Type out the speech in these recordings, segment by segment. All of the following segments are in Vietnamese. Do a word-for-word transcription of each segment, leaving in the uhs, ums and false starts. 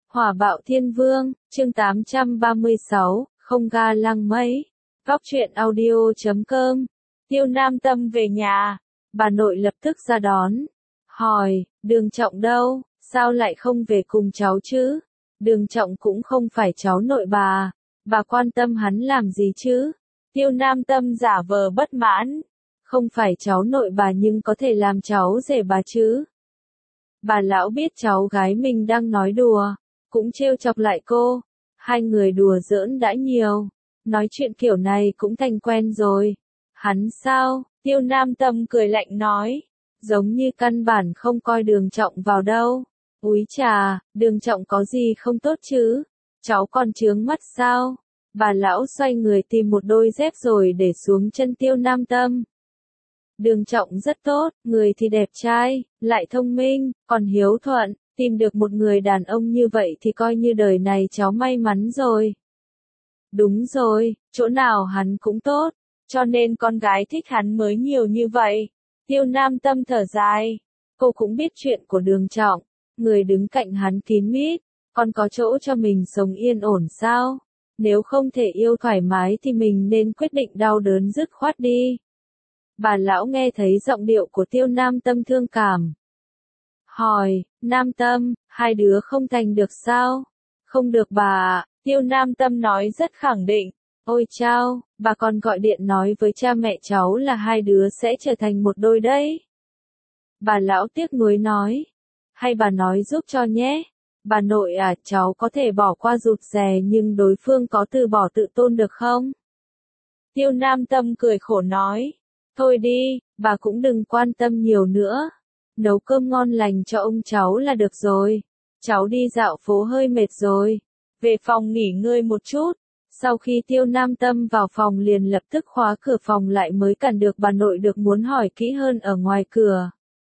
Hỏa bạo thiên vương, chương tám trăm ba mươi sáu, không ga lăng mây. Góc truyện audio chấm com. Tiêu Nam Tâm về nhà. Bà nội lập tức ra đón. Hỏi, Đường Trọng đâu, sao lại không về cùng cháu chứ? Đường Trọng cũng không phải cháu nội bà. Bà quan tâm hắn làm gì chứ? Tiêu Nam Tâm giả vờ bất mãn. Không phải cháu nội bà nhưng có thể làm cháu rể bà chứ? Bà lão biết cháu gái mình đang nói đùa, cũng trêu chọc lại cô. Hai người đùa giỡn đã nhiều, nói chuyện kiểu này cũng thành quen rồi. Hắn sao? Tiêu Nam Tâm cười lạnh nói, giống như căn bản không coi Đường Trọng vào đâu. Úi chà, Đường Trọng có gì không tốt chứ? Cháu còn chướng mắt sao? Bà lão xoay người tìm một đôi dép rồi để xuống chân Tiêu Nam Tâm. Đường Trọng rất tốt, người thì đẹp trai, lại thông minh, còn hiếu thuận, tìm được một người đàn ông như vậy thì coi như đời này cháu may mắn rồi. Đúng rồi, chỗ nào hắn cũng tốt, cho nên con gái thích hắn mới nhiều như vậy. Tiêu Nam Tâm thở dài, cô cũng biết chuyện của Đường Trọng, người đứng cạnh hắn kín mít, còn có chỗ cho mình sống yên ổn sao? Nếu không thể yêu thoải mái thì mình nên quyết định đau đớn dứt khoát đi. Bà lão nghe thấy giọng điệu của Tiêu Nam Tâm thương cảm. Hỏi, Nam Tâm, hai đứa không thành được sao? Không được bà ạ, Tiêu Nam Tâm nói rất khẳng định. Ôi chao, bà còn gọi điện nói với cha mẹ cháu là hai đứa sẽ trở thành một đôi đấy. Bà lão tiếc nuối nói. Hay bà nói giúp cho nhé. Bà nội à, cháu có thể bỏ qua rụt rè nhưng đối phương có từ bỏ tự tôn được không? Tiêu Nam Tâm cười khổ nói. Thôi đi, bà cũng đừng quan tâm nhiều nữa. Nấu cơm ngon lành cho ông cháu là được rồi. Cháu đi dạo phố hơi mệt rồi. Về phòng nghỉ ngơi một chút. Sau khi Tiêu Nam Tâm vào phòng liền lập tức khóa cửa phòng lại mới cản được bà nội được muốn hỏi kỹ hơn ở ngoài cửa.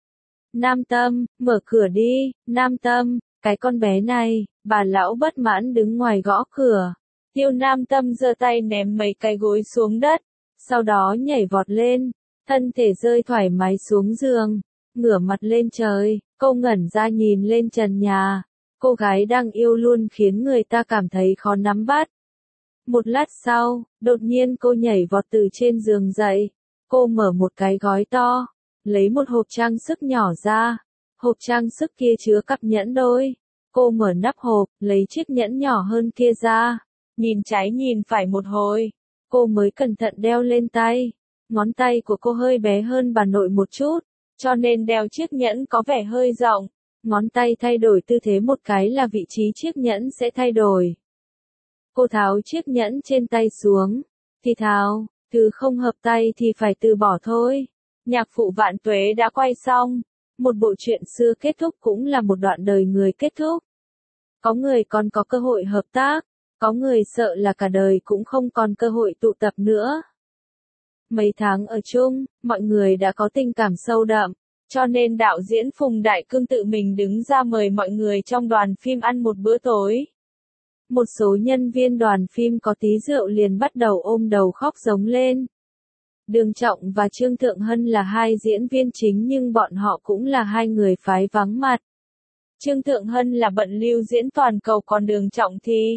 Nam Tâm, mở cửa đi, Nam Tâm, cái con bé này, bà lão bất mãn đứng ngoài gõ cửa. Tiêu Nam Tâm giơ tay ném mấy cái gối xuống đất. Sau đó nhảy vọt lên, thân thể rơi thoải mái xuống giường, ngửa mặt lên trời, cô ngẩn ra nhìn lên trần nhà. Cô gái đang yêu luôn khiến người ta cảm thấy khó nắm bắt. Một lát sau, đột nhiên cô nhảy vọt từ trên giường dậy. Cô mở một cái gói to, lấy một hộp trang sức nhỏ ra. Hộp trang sức kia chứa cặp nhẫn đôi. Cô mở nắp hộp, lấy chiếc nhẫn nhỏ hơn kia ra. Nhìn trái nhìn phải một hồi. Cô mới cẩn thận đeo lên tay. Ngón tay của cô hơi bé hơn bà nội một chút, cho nên đeo chiếc nhẫn có vẻ hơi rộng. Ngón tay thay đổi tư thế một cái là vị trí chiếc nhẫn sẽ thay đổi. Cô tháo chiếc nhẫn trên tay xuống. Thì thào, thứ không hợp tay thì phải từ bỏ thôi. Nhạc phụ Vạn Tuế đã quay xong. Một bộ truyện xưa kết thúc cũng là một đoạn đời người kết thúc. Có người còn có cơ hội hợp tác. Có người sợ là cả đời cũng không còn cơ hội tụ tập nữa. Mấy tháng ở chung, mọi người đã có tình cảm sâu đậm, cho nên đạo diễn Phùng Đại Cương tự mình đứng ra mời mọi người trong đoàn phim ăn một bữa tối. Một số nhân viên đoàn phim có tí rượu liền bắt đầu ôm đầu khóc giống lên. Đường Trọng và Trương Thượng Hân là hai diễn viên chính nhưng bọn họ cũng là hai người phái vắng mặt. Trương Thượng Hân là bận lưu diễn toàn cầu còn Đường Trọng thì...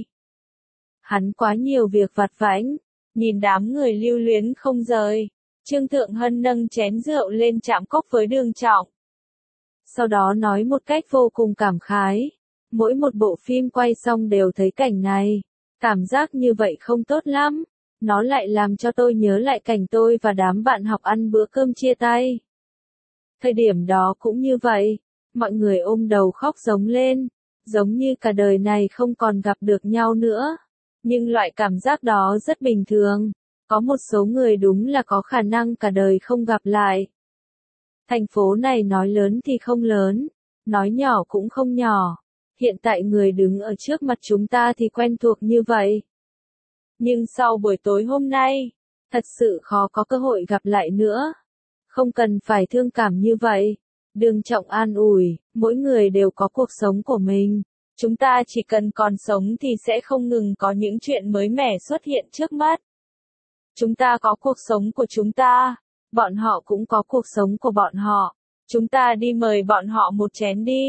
Hắn quá nhiều việc vặt vãnh, nhìn đám người lưu luyến không rời. Trương Thượng Hân nâng chén rượu lên chạm cốc với Đường Trọng. Sau đó nói một cách vô cùng cảm khái. Mỗi một bộ phim quay xong đều thấy cảnh này. Cảm giác như vậy không tốt lắm. Nó lại làm cho tôi nhớ lại cảnh tôi và đám bạn học ăn bữa cơm chia tay. Thời điểm đó cũng như vậy. Mọi người ôm đầu khóc giống lên. Giống như cả đời này không còn gặp được nhau nữa. Nhưng loại cảm giác đó rất bình thường. Có một số người đúng là có khả năng cả đời không gặp lại. Thành phố này nói lớn thì không lớn, nói nhỏ cũng không nhỏ. Hiện tại người đứng ở trước mặt chúng ta thì quen thuộc như vậy. Nhưng sau buổi tối hôm nay, thật sự khó có cơ hội gặp lại nữa. Không cần phải thương cảm như vậy. Đường Trọng an ủi, mỗi người đều có cuộc sống của mình. Chúng ta chỉ cần còn sống thì sẽ không ngừng có những chuyện mới mẻ xuất hiện trước mắt. Chúng ta có cuộc sống của chúng ta, bọn họ cũng có cuộc sống của bọn họ. Chúng ta đi mời bọn họ một chén đi.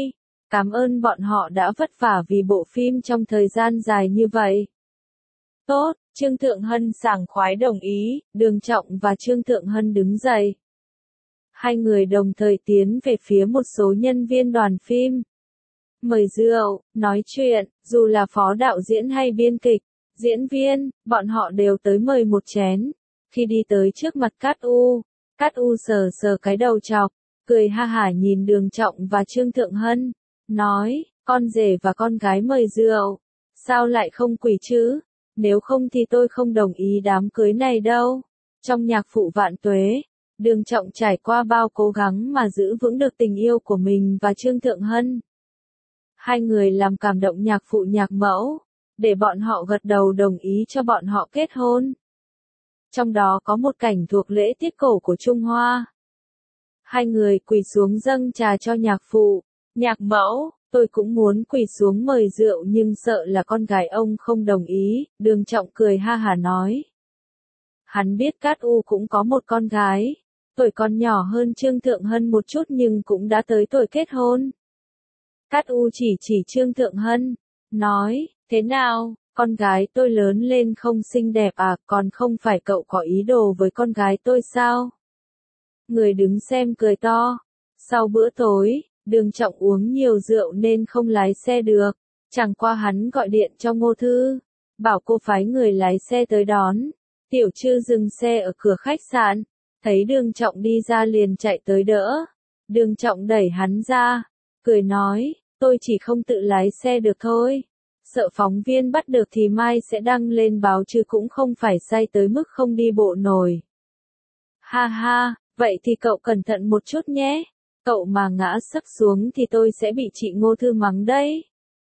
Cảm ơn bọn họ đã vất vả vì bộ phim trong thời gian dài như vậy. Tốt, Trương Thượng Hân sảng khoái đồng ý, Đường Trọng và Trương Thượng Hân đứng dậy. Hai người đồng thời tiến về phía một số nhân viên đoàn phim. Mời rượu, nói chuyện, dù là phó đạo diễn hay biên kịch, diễn viên, bọn họ đều tới mời một chén. Khi đi tới trước mặt Cát U, Cát U sờ sờ cái đầu chọc, cười ha hả nhìn Đường Trọng và Trương Thượng Hân, nói, con rể và con gái mời rượu, sao lại không quỳ chứ, nếu không thì tôi không đồng ý đám cưới này đâu. Trong nhạc phụ vạn tuế, Đường Trọng trải qua bao cố gắng mà giữ vững được tình yêu của mình và Trương Thượng Hân. Hai người làm cảm động nhạc phụ nhạc mẫu, để bọn họ gật đầu đồng ý cho bọn họ kết hôn. Trong đó có một cảnh thuộc lễ tiết cổ của Trung Hoa. Hai người quỳ xuống dâng trà cho nhạc phụ, nhạc mẫu, tôi cũng muốn quỳ xuống mời rượu nhưng sợ là con gái ông không đồng ý, Đường Trọng cười ha hả nói. Hắn biết Cát U cũng có một con gái, tuổi còn nhỏ hơn Trương Thượng Hân một chút nhưng cũng đã tới tuổi kết hôn. Cát U chỉ chỉ Trương Thượng Hân, nói, thế nào, con gái tôi lớn lên không xinh đẹp à, còn không phải cậu có ý đồ với con gái tôi sao? Người đứng xem cười to. Sau bữa tối, Đường Trọng uống nhiều rượu nên không lái xe được, chẳng qua hắn gọi điện cho Ngô Thư, bảo cô phái người lái xe tới đón. Tiểu Trư dừng xe ở cửa khách sạn, thấy Đường Trọng đi ra liền chạy tới đỡ. Đường Trọng đẩy hắn ra, cười nói, tôi chỉ không tự lái xe được thôi. Sợ phóng viên bắt được thì mai sẽ đăng lên báo chứ cũng không phải say tới mức không đi bộ nổi. Ha ha, vậy thì cậu cẩn thận một chút nhé. Cậu mà ngã sấp xuống thì tôi sẽ bị chị Ngô Thư mắng đấy.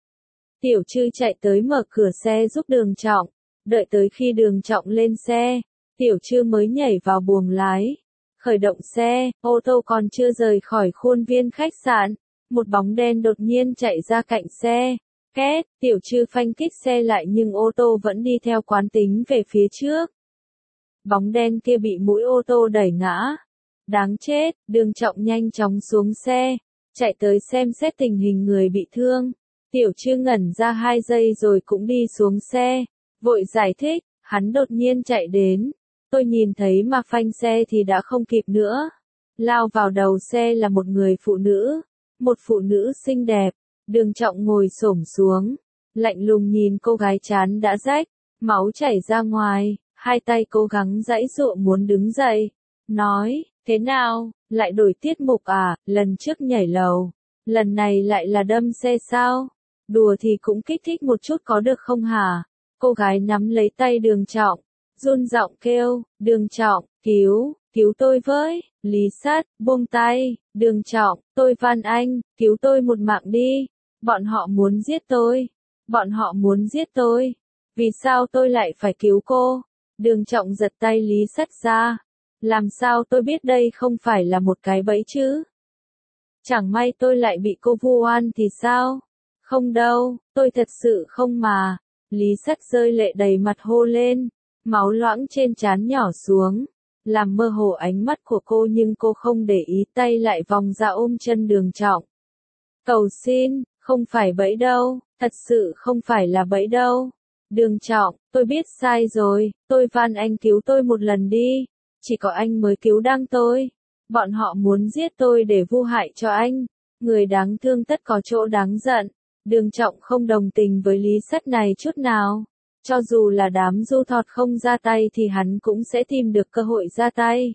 Tiểu Trư chạy tới mở cửa xe giúp Đường Trọng. Đợi tới khi Đường Trọng lên xe, Tiểu Trư mới nhảy vào buồng lái. Khởi động xe, ô tô còn chưa rời khỏi khuôn viên khách sạn. Một bóng đen đột nhiên chạy ra cạnh xe. Két, Tiểu Trư phanh kích xe lại nhưng ô tô vẫn đi theo quán tính về phía trước. Bóng đen kia bị mũi ô tô đẩy ngã. Đáng chết, Đường Trọng nhanh chóng xuống xe, chạy tới xem xét tình hình người bị thương. Tiểu Trư ngẩn ra hai giây rồi cũng đi xuống xe, vội giải thích, hắn đột nhiên chạy đến. Tôi nhìn thấy mà phanh xe thì đã không kịp nữa. Lao vào đầu xe là một người phụ nữ, một phụ nữ xinh đẹp. Đường Trọng ngồi xổm xuống, lạnh lùng nhìn cô gái trán đã rách, máu chảy ra ngoài, hai tay cố gắng giãy giụa muốn đứng dậy. Nói, thế nào, lại đổi tiết mục à, lần trước nhảy lầu, lần này lại là đâm xe sao? Đùa thì cũng kích thích một chút có được không hả? Cô gái nắm lấy tay Đường Trọng, run giọng kêu, Đường Trọng, cứu, cứu tôi với, Lý Sắt, buông tay, Đường Trọng, tôi van anh, cứu tôi một mạng đi, bọn họ muốn giết tôi, bọn họ muốn giết tôi, vì sao tôi lại phải cứu cô? Đường Trọng giật tay Lý Sắt ra, làm sao tôi biết đây không phải là một cái bẫy chứ? Chẳng may tôi lại bị cô vu oan thì sao? Không đâu, tôi thật sự không mà. Lý Sắt rơi lệ đầy mặt hô lên, máu loãng trên trán nhỏ xuống, làm mơ hồ ánh mắt của cô nhưng cô không để ý tay lại vòng ra ôm chân Đường Trọng. Cầu xin, không phải bẫy đâu, thật sự không phải là bẫy đâu. Đường Trọng, tôi biết sai rồi, tôi van anh cứu tôi một lần đi, chỉ có anh mới cứu đang tôi. Bọn họ muốn giết tôi để vu hại cho anh, người đáng thương tất có chỗ đáng giận. Đường Trọng không đồng tình với Lý Sắt này chút nào. Cho dù là đám du thọt không ra tay thì hắn cũng sẽ tìm được cơ hội ra tay.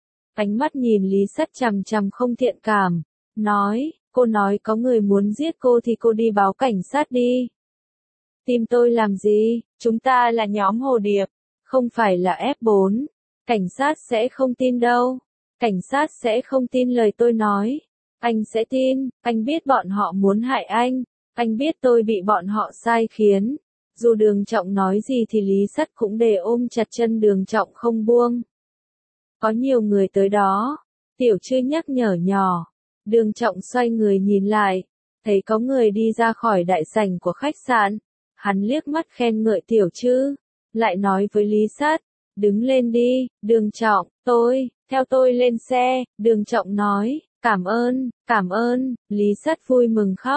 Ánh mắt nhìn Lý Sắt chằm chằm không thiện cảm, nói, cô nói có người muốn giết cô thì cô đi báo cảnh sát đi. Tìm tôi làm gì, chúng ta là nhóm Hồ Điệp, không phải là ép bốn. Cảnh sát sẽ không tin đâu. Cảnh sát sẽ không tin lời tôi nói. Anh sẽ tin, anh biết bọn họ muốn hại anh. Anh biết tôi bị bọn họ sai khiến. Dù Đường Trọng nói gì thì Lý Sắt cũng để ôm chặt chân Đường Trọng không buông. Có nhiều người tới đó. Tiểu Trư nhắc nhở nhỏ. Đường Trọng xoay người nhìn lại. Thấy có người đi ra khỏi đại sảnh của khách sạn. Hắn liếc mắt khen ngợi Tiểu Trư. Lại nói với Lý Sắt. Đứng lên đi, Đường Trọng, tôi, theo tôi lên xe. Đường Trọng nói, cảm ơn, cảm ơn. Lý Sắt vui mừng khóc.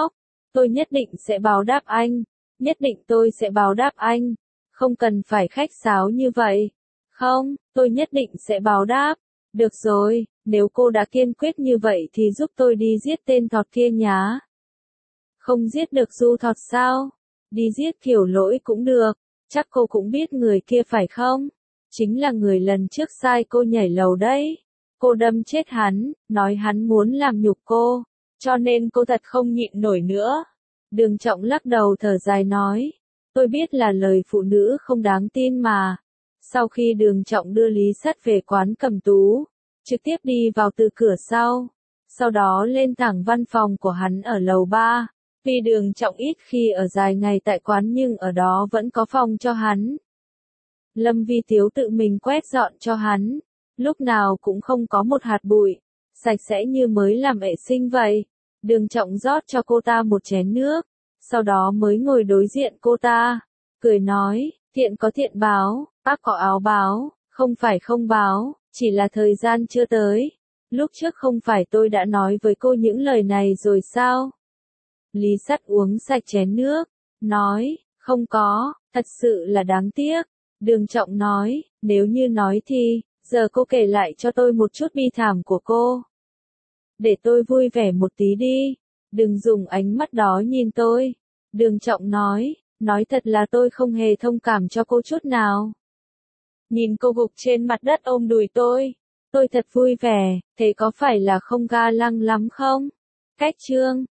Tôi nhất định sẽ báo đáp anh. Nhất định tôi sẽ báo đáp anh. Không cần phải khách sáo như vậy. Không, tôi nhất định sẽ báo đáp. Được rồi, nếu cô đã kiên quyết như vậy thì giúp tôi đi giết tên thọt kia nhá. Không giết được Du Thọt sao? Đi giết Kiểu Lỗi cũng được. Chắc cô cũng biết người kia phải không? Chính là người lần trước sai cô nhảy lầu đấy. Cô đâm chết hắn, nói hắn muốn làm nhục cô. Cho nên cô thật không nhịn nổi nữa. Đường Trọng lắc đầu thở dài nói. Tôi biết là lời phụ nữ không đáng tin mà. Sau khi Đường Trọng đưa Lý Sắt về quán Cẩm Tú, trực tiếp đi vào từ cửa sau. Sau đó lên thẳng văn phòng của hắn ở lầu ba. Vì Đường Trọng ít khi ở dài ngày tại quán nhưng ở đó vẫn có phòng cho hắn. Lâm Vi Tiếu tự mình quét dọn cho hắn. Lúc nào cũng không có một hạt bụi. Sạch sẽ như mới làm vệ sinh vậy. Đường Trọng rót cho cô ta một chén nước. Sau đó mới ngồi đối diện cô ta. Cười nói, thiện có thiện báo, ác có áo báo, không phải không báo, chỉ là thời gian chưa tới. Lúc trước không phải tôi đã nói với cô những lời này rồi sao? Lý Sắt uống sạch chén nước, nói, không có, thật sự là đáng tiếc. Đường Trọng nói, nếu như nói thì, giờ cô kể lại cho tôi một chút bi thảm của cô. Để tôi vui vẻ một tí đi, đừng dùng ánh mắt đó nhìn tôi. Đường Trọng nói, nói thật là tôi không hề thông cảm cho cô chút nào. Nhìn cô gục trên mặt đất ôm đùi tôi, tôi thật vui vẻ, thế có phải là không ga lăng lắm không? Cách chương